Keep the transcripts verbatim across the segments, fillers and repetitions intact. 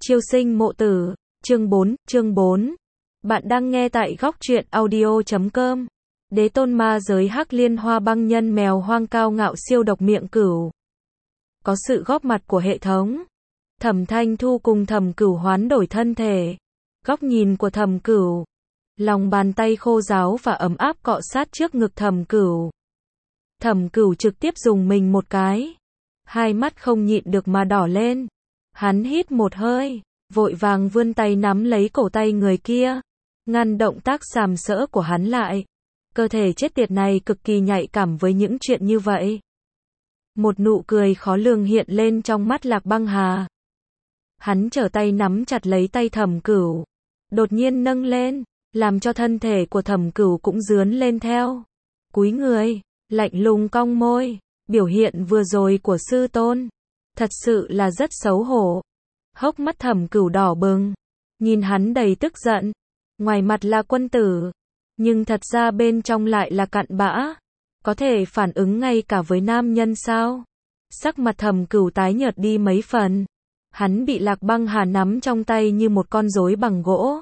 Chiêu sinh mộ tử, chương bốn, chương bốn. Bạn đang nghe tại góc truyện audio chấm com. Đế tôn ma giới hắc liên hoa băng nhân mèo hoang cao ngạo siêu độc miệng cửu. Có sự góp mặt của hệ thống. Thẩm Thanh Thu cùng Thẩm Cửu hoán đổi thân thể. Góc nhìn của Thẩm Cửu. Lòng bàn tay khô ráo và ấm áp cọ sát trước ngực Thẩm Cửu. Thẩm Cửu trực tiếp dùng mình một cái. Hai mắt không nhịn được mà đỏ lên. Hắn hít một hơi, vội vàng vươn tay nắm lấy cổ tay người kia, ngăn động tác sàm sỡ của hắn lại. Cơ thể chết tiệt này cực kỳ nhạy cảm với những chuyện như vậy. Một nụ cười khó lường hiện lên trong mắt Lạc Băng Hà. Hắn trở tay nắm chặt lấy tay Thẩm Cửu, đột nhiên nâng lên, làm cho thân thể của Thẩm Cửu cũng rướn lên theo. Cúi người, lạnh lùng cong môi, biểu hiện vừa rồi của sư tôn. Thật sự là rất xấu hổ. Hốc mắt Thẩm Cửu đỏ bừng, nhìn hắn đầy tức giận. Ngoài mặt là quân tử, nhưng thật ra bên trong lại là cặn bã. Có thể phản ứng ngay cả với nam nhân sao? Sắc mặt Thẩm Cửu tái nhợt đi mấy phần. Hắn bị Lạc Băng Hà nắm trong tay như một con rối bằng gỗ.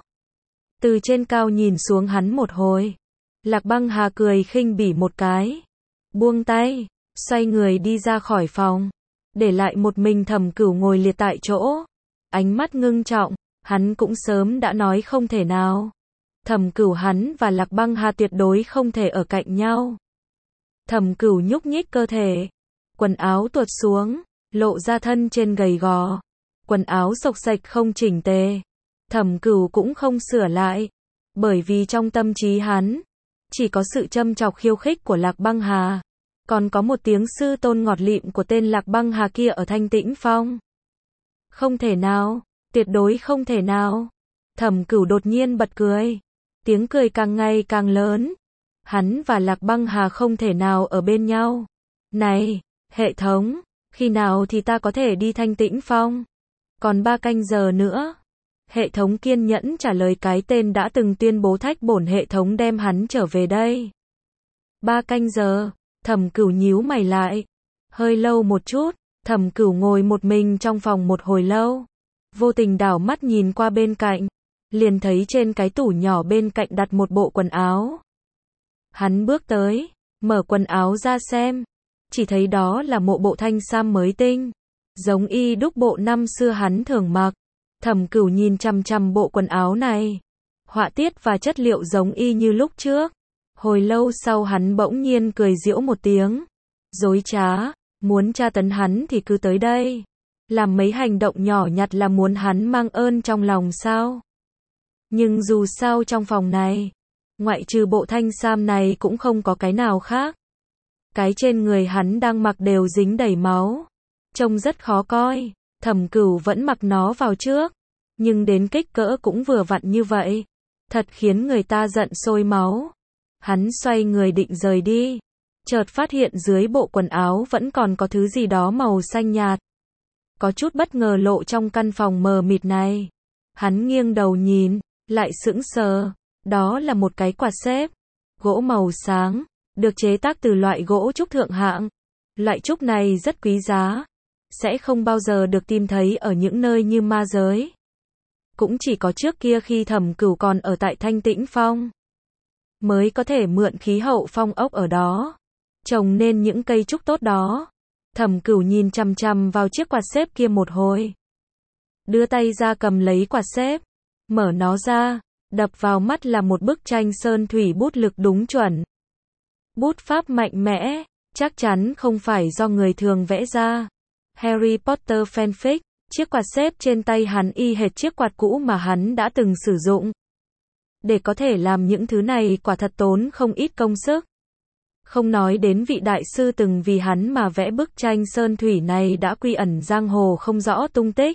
Từ trên cao nhìn xuống hắn một hồi. Lạc Băng Hà cười khinh bỉ một cái, buông tay, xoay người đi ra khỏi phòng. Để lại một mình Thẩm Cửu ngồi liệt tại chỗ. Ánh mắt ngưng trọng, hắn cũng sớm đã nói không thể nào. Thẩm Cửu hắn và Lạc Băng Hà tuyệt đối không thể ở cạnh nhau. Thẩm Cửu nhúc nhích cơ thể. Quần áo tuột xuống, lộ ra thân trên gầy gò. Quần áo xộc xệch không chỉnh tề. Thẩm Cửu cũng không sửa lại. Bởi vì trong tâm trí hắn, chỉ có sự châm chọc khiêu khích của Lạc Băng Hà. Còn có một tiếng sư tôn ngọt lịm của tên Lạc Băng Hà kia ở Thanh Tĩnh Phong. Không thể nào, tuyệt đối không thể nào. Thẩm Cửu đột nhiên bật cười. Tiếng cười càng ngày càng lớn. Hắn và Lạc Băng Hà không thể nào ở bên nhau. Này, hệ thống, khi nào thì ta có thể đi Thanh Tĩnh Phong? Còn ba canh giờ nữa. Hệ thống kiên nhẫn trả lời cái tên đã từng tuyên bố thách bổn hệ thống đem hắn trở về đây. Ba canh giờ. Thẩm Cửu nhíu mày lại. Hơi lâu một chút. Thẩm Cửu ngồi một mình trong phòng một hồi lâu. Vô tình đảo mắt nhìn qua bên cạnh. Liền thấy trên cái tủ nhỏ bên cạnh đặt một bộ quần áo. Hắn bước tới, mở quần áo ra xem. Chỉ thấy đó là một bộ thanh sam mới tinh. Giống y đúc bộ năm xưa hắn thường mặc. Thẩm Cửu nhìn chằm chằm bộ quần áo này. Họa tiết và chất liệu giống y như lúc trước. Hồi lâu sau hắn bỗng nhiên cười giễu một tiếng. Dối trá, muốn tra tấn hắn thì cứ tới đây. Làm mấy hành động nhỏ nhặt là muốn hắn mang ơn trong lòng sao? Nhưng dù sao trong phòng này, ngoại trừ bộ thanh sam này cũng không có cái nào khác. Cái trên người hắn đang mặc đều dính đầy máu. Trông rất khó coi. Thẩm Cửu vẫn mặc nó vào trước. Nhưng đến kích cỡ cũng vừa vặn như vậy. Thật khiến người ta giận sôi máu. Hắn xoay người định rời đi. Chợt phát hiện dưới bộ quần áo vẫn còn có thứ gì đó màu xanh nhạt. Có chút bất ngờ lộ trong căn phòng mờ mịt này. Hắn nghiêng đầu nhìn, lại sững sờ. Đó là một cái quạt xếp. Gỗ màu sáng, được chế tác từ loại gỗ trúc thượng hạng. Loại trúc này rất quý giá. Sẽ không bao giờ được tìm thấy ở những nơi như ma giới. Cũng chỉ có trước kia khi Thẩm Cửu còn ở tại Thanh Tĩnh Phong. Mới có thể mượn khí hậu phong ốc ở đó. Trồng nên những cây trúc tốt đó. Thẩm Cửu nhìn chằm chằm vào chiếc quạt xếp kia một hồi. Đưa tay ra cầm lấy quạt xếp. Mở nó ra. Đập vào mắt là một bức tranh sơn thủy bút lực đúng chuẩn. Bút pháp mạnh mẽ. Chắc chắn không phải do người thường vẽ ra. Harry Potter fanfic. Chiếc quạt xếp trên tay hắn y hệt chiếc quạt cũ mà hắn đã từng sử dụng. Để có thể làm những thứ này quả thật tốn không ít công sức. Không nói đến vị đại sư từng vì hắn mà vẽ bức tranh sơn thủy này đã quy ẩn giang hồ không rõ tung tích.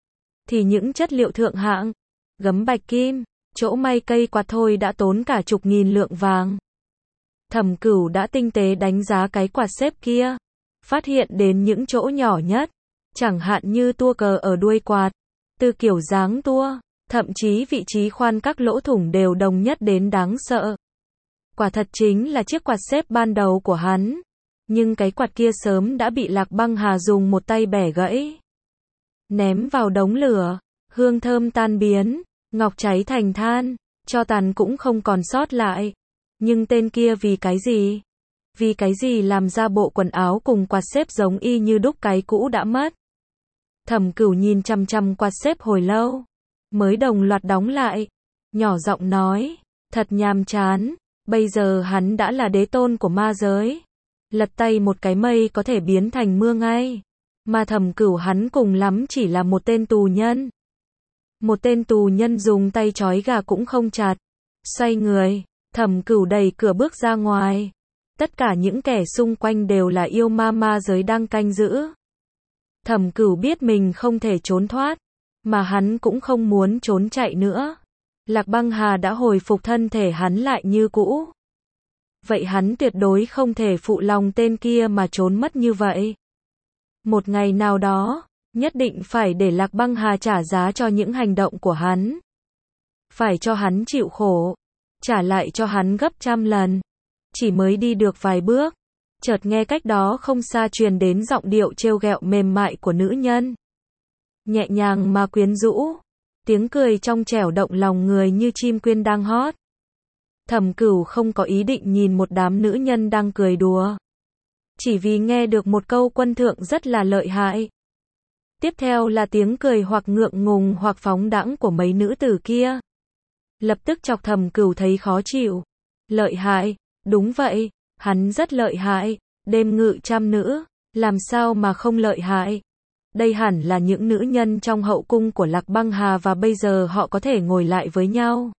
Thì những chất liệu thượng hạng, gấm bạch kim, chỗ may cây quạt thôi đã tốn cả chục nghìn lượng vàng. Thẩm Cửu đã tinh tế đánh giá cái quạt xếp kia. Phát hiện đến những chỗ nhỏ nhất. Chẳng hạn như tua cờ ở đuôi quạt. Từ kiểu dáng tua. Thậm chí vị trí khoan các lỗ thủng đều đồng nhất đến đáng sợ. Quả thật chính là chiếc quạt xếp ban đầu của hắn. Nhưng cái quạt kia sớm đã bị Lạc Băng Hà dùng một tay bẻ gãy. Ném vào đống lửa. hương thơm tan biến, ngọc cháy thành than, cho tàn cũng không còn sót lại. Nhưng tên kia vì cái gì? Vì cái gì làm ra bộ quần áo cùng quạt xếp giống y như đúc cái cũ đã mất? Thẩm Cửu nhìn chằm chằm quạt xếp hồi lâu, mới đồng loạt đóng lại, nhỏ giọng nói, thật nhàm chán, bây giờ hắn đã là đế tôn của ma giới. Lật tay một cái mây có thể biến thành mưa ngay. Mà Thẩm Cửu hắn cùng lắm chỉ là một tên tù nhân. Một tên tù nhân dùng tay trói gà cũng không chặt. Xoay người, Thẩm Cửu đẩy cửa bước ra ngoài. Tất cả những kẻ xung quanh đều là yêu ma ma giới đang canh giữ. Thẩm Cửu biết mình không thể trốn thoát, mà hắn cũng không muốn trốn chạy nữa. Lạc Băng Hà đã hồi phục thân thể hắn lại như cũ. Vậy hắn tuyệt đối không thể phụ lòng tên kia mà trốn mất như vậy. Một ngày nào đó, nhất định phải để Lạc Băng Hà trả giá cho những hành động của hắn. Phải cho hắn chịu khổ, trả lại cho hắn gấp trăm lần. Chỉ mới đi được vài bước, chợt nghe cách đó không xa truyền đến giọng điệu trêu ghẹo mềm mại của nữ nhân. Nhẹ nhàng mà quyến rũ, tiếng cười trong trẻo động lòng người như chim quyên đang hót. Thẩm Cửu không có ý định nhìn một đám nữ nhân đang cười đùa. Chỉ vì nghe được một câu quân thượng rất là lợi hại. Tiếp theo là tiếng cười hoặc ngượng ngùng hoặc phóng đãng của mấy nữ tử kia. Lập tức chọc Thẩm Cửu thấy khó chịu. Lợi hại, đúng vậy, hắn rất lợi hại, đêm ngự trăm nữ, làm sao mà không lợi hại. Đây hẳn là những nữ nhân trong hậu cung của Lạc Băng Hà và bây giờ họ có thể ngồi lại với nhau.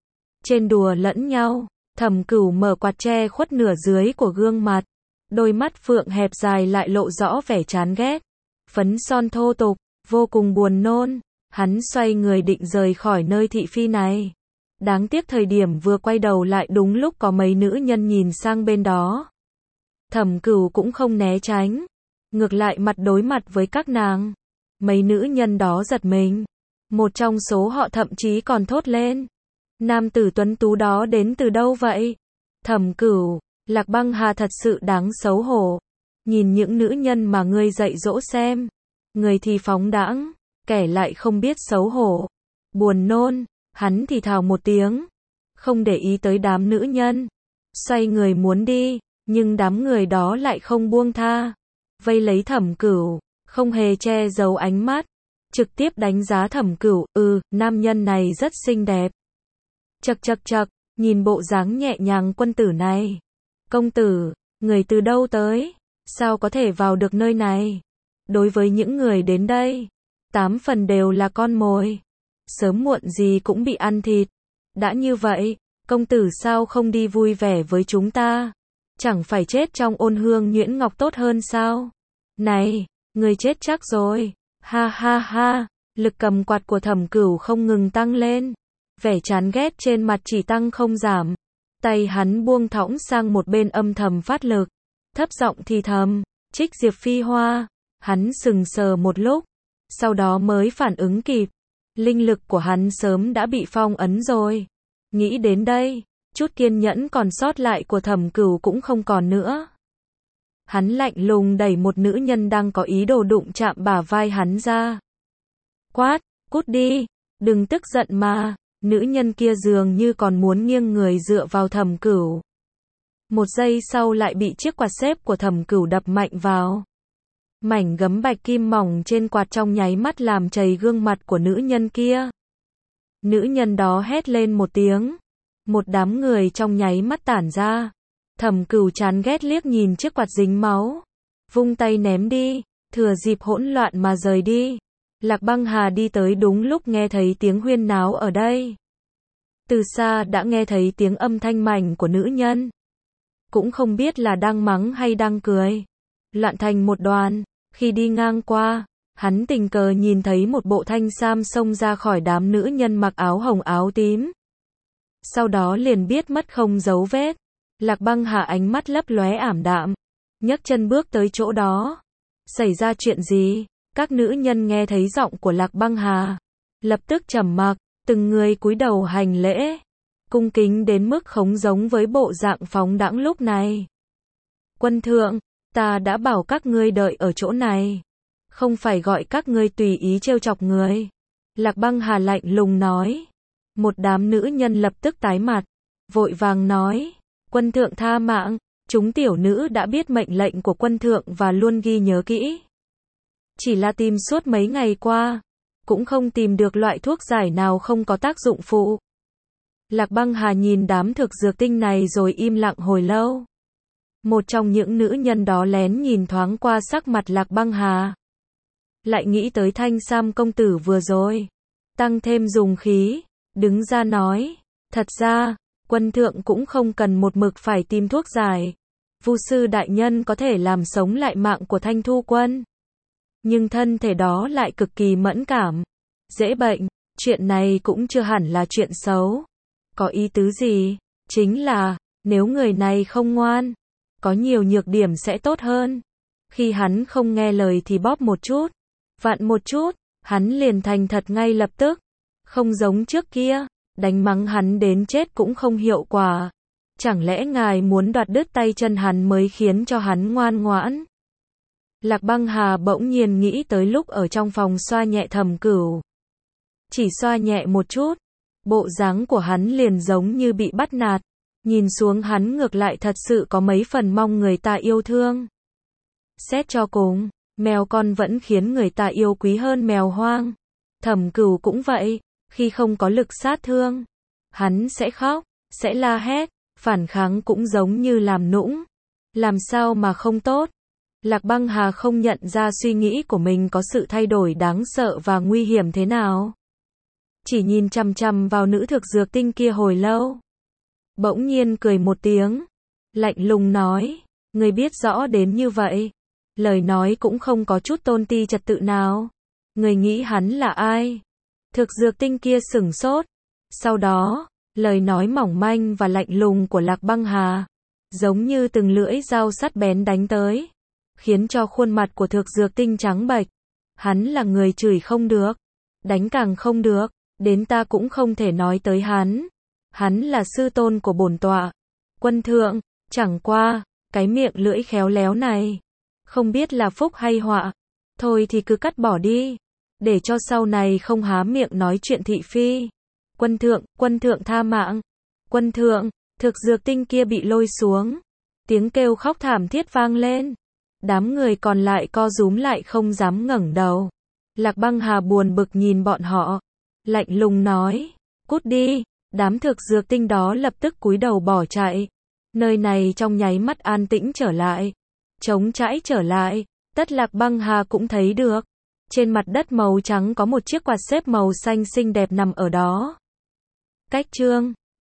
Trên đùa lẫn nhau, Thẩm Cửu mở quạt che khuất nửa dưới của gương mặt. Đôi mắt phượng hẹp dài lại lộ rõ vẻ chán ghét. Phấn son thô tục, vô cùng buồn nôn. Hắn xoay người định rời khỏi nơi thị phi này. Đáng tiếc thời điểm vừa quay đầu lại đúng lúc có mấy nữ nhân nhìn sang bên đó. Thẩm Cửu cũng không né tránh. Ngược lại mặt đối mặt với các nàng. Mấy nữ nhân đó giật mình. Một trong số họ thậm chí còn thốt lên. Nam tử tuấn tú đó đến từ đâu vậy? Thẩm Cửu, Lạc Băng Hà thật sự đáng xấu hổ. Nhìn những nữ nhân mà ngươi dạy dỗ xem. Người thì phóng đãng, kẻ lại không biết xấu hổ. Buồn nôn, hắn thì thào một tiếng. Không để ý tới đám nữ nhân. Xoay người muốn đi, nhưng đám người đó lại không buông tha. Vây lấy Thẩm Cửu, không hề che giấu ánh mắt. Trực tiếp đánh giá Thẩm Cửu, ừ, nam nhân này rất xinh đẹp. Chậc chậc chậc, nhìn bộ dáng nhẹ nhàng quân tử này. Công tử, người từ đâu tới? Sao có thể vào được nơi này? Đối với những người đến đây, tám phần đều là con mồi. Sớm muộn gì cũng bị ăn thịt. Đã như vậy, công tử sao không đi vui vẻ với chúng ta? Chẳng phải chết trong ôn hương nhuyễn ngọc tốt hơn sao? Này, người chết chắc rồi. Ha ha ha, lực cầm quạt của Thẩm Cửu không ngừng tăng lên. Vẻ chán ghét trên mặt chỉ tăng không giảm. Tay hắn buông thõng sang một bên âm thầm phát lực. Thấp giọng thì thầm, Trích Diệp Phi Hoa. Hắn sừng sờ một lúc. Sau đó mới phản ứng kịp. Linh lực của hắn sớm đã bị phong ấn rồi. Nghĩ đến đây, chút kiên nhẫn còn sót lại của Thẩm Cửu cũng không còn nữa. Hắn lạnh lùng đẩy một nữ nhân đang có ý đồ đụng chạm bả vai hắn ra. Quát, cút đi, đừng tức giận mà. Nữ nhân kia dường như còn muốn nghiêng người dựa vào Thẩm Cửu. Một giây sau lại bị chiếc quạt xếp của Thẩm Cửu đập mạnh vào. Mảnh gấm bạch kim mỏng trên quạt trong nháy mắt làm chảy gương mặt của nữ nhân kia. Nữ nhân đó hét lên một tiếng. Một đám người trong nháy mắt tản ra. Thẩm Cửu chán ghét liếc nhìn chiếc quạt dính máu. Vung tay ném đi, thừa dịp hỗn loạn mà rời đi. Lạc Băng Hà đi tới đúng lúc nghe thấy tiếng huyên náo ở đây. Từ xa đã nghe thấy tiếng âm thanh mảnh của nữ nhân. Cũng không biết là đang mắng hay đang cười. Loạn thành một đoàn. Khi đi ngang qua, hắn tình cờ nhìn thấy một bộ thanh sam xông ra khỏi đám nữ nhân mặc áo hồng áo tím. Sau đó liền biết mất không dấu vết. Lạc Băng Hà ánh mắt lấp lóe ảm đạm. Nhấc chân bước tới chỗ đó. Xảy ra chuyện gì? Các nữ nhân nghe thấy giọng của Lạc Băng Hà. Lập tức trầm mặc, từng người cúi đầu hành lễ. Cung kính đến mức không giống với bộ dạng phóng đãng lúc này. Quân thượng, ta đã bảo các ngươi đợi ở chỗ này. Không phải gọi các ngươi tùy ý trêu chọc người. Lạc Băng Hà lạnh lùng nói. Một đám nữ nhân lập tức tái mặt, vội vàng nói, quân thượng tha mạng, chúng tiểu nữ đã biết mệnh lệnh của quân thượng và luôn ghi nhớ kỹ. Chỉ là tìm suốt mấy ngày qua, cũng không tìm được loại thuốc giải nào không có tác dụng phụ. Lạc Băng Hà nhìn đám thực dược tinh này rồi im lặng hồi lâu. Một trong những nữ nhân đó lén nhìn thoáng qua sắc mặt Lạc Băng Hà. Lại nghĩ tới Thanh Sam công tử vừa rồi. Tăng thêm dùng khí, đứng ra nói. Thật ra, quân thượng cũng không cần một mực phải tìm thuốc giải. Vu sư đại nhân có thể làm sống lại mạng của Thanh Thu quân. Nhưng thân thể đó lại cực kỳ mẫn cảm, dễ bệnh. Chuyện này cũng chưa hẳn là chuyện xấu. Có ý tứ gì? Chính là, nếu người này không ngoan, có nhiều nhược điểm sẽ tốt hơn. Khi hắn không nghe lời thì bóp một chút, vặn một chút, hắn liền thành thật ngay lập tức. Không giống trước kia, đánh mắng hắn đến chết cũng không hiệu quả. Chẳng lẽ ngài muốn đoạt đứt tay chân hắn mới khiến cho hắn ngoan ngoãn? Lạc Băng Hà bỗng nhiên nghĩ tới lúc ở trong phòng xoa nhẹ Thẩm Cửu. Chỉ xoa nhẹ một chút, bộ dáng của hắn liền giống như bị bắt nạt. Nhìn xuống hắn ngược lại thật sự có mấy phần mong người ta yêu thương. Xét cho cùng, mèo con vẫn khiến người ta yêu quý hơn mèo hoang. Thẩm Cửu cũng vậy, khi không có lực sát thương, hắn sẽ khóc, sẽ la hét, phản kháng cũng giống như làm nũng. Làm sao mà không tốt? Lạc Băng Hà không nhận ra suy nghĩ của mình có sự thay đổi đáng sợ và nguy hiểm thế nào. Chỉ nhìn chằm chằm vào nữ thực dược tinh kia hồi lâu. Bỗng nhiên cười một tiếng, lạnh lùng nói, người biết rõ đến như vậy, lời nói cũng không có chút tôn ti trật tự nào. Người nghĩ hắn là ai? Thực dược tinh kia sửng sốt. Sau đó, lời nói mỏng manh và lạnh lùng của Lạc Băng Hà, giống như từng lưỡi dao sắt bén đánh tới, khiến cho khuôn mặt của thực dược tinh trắng bệch. Hắn là người chửi không được, đánh càng không được, đến ta cũng không thể nói tới hắn. Hắn là sư tôn của bổn tọa, quân thượng, chẳng qua, cái miệng lưỡi khéo léo này, không biết là phúc hay họa. Thôi thì cứ cắt bỏ đi, để cho sau này không há miệng nói chuyện thị phi. Quân thượng, quân thượng tha mạng. Quân thượng, thực dược tinh kia bị lôi xuống. Tiếng kêu khóc thảm thiết vang lên. Đám người còn lại co rúm lại không dám ngẩng đầu. Lạc Băng Hà buồn bực nhìn bọn họ, lạnh lùng nói, cút đi. Đám thực dược tinh đó lập tức cúi đầu bỏ chạy. Nơi này trong nháy mắt an tĩnh trở lại, trống trải trở lại. Tất Lạc Băng Hà cũng thấy được, trên mặt đất màu trắng có một chiếc quạt xếp màu xanh xinh đẹp nằm ở đó. Cách chương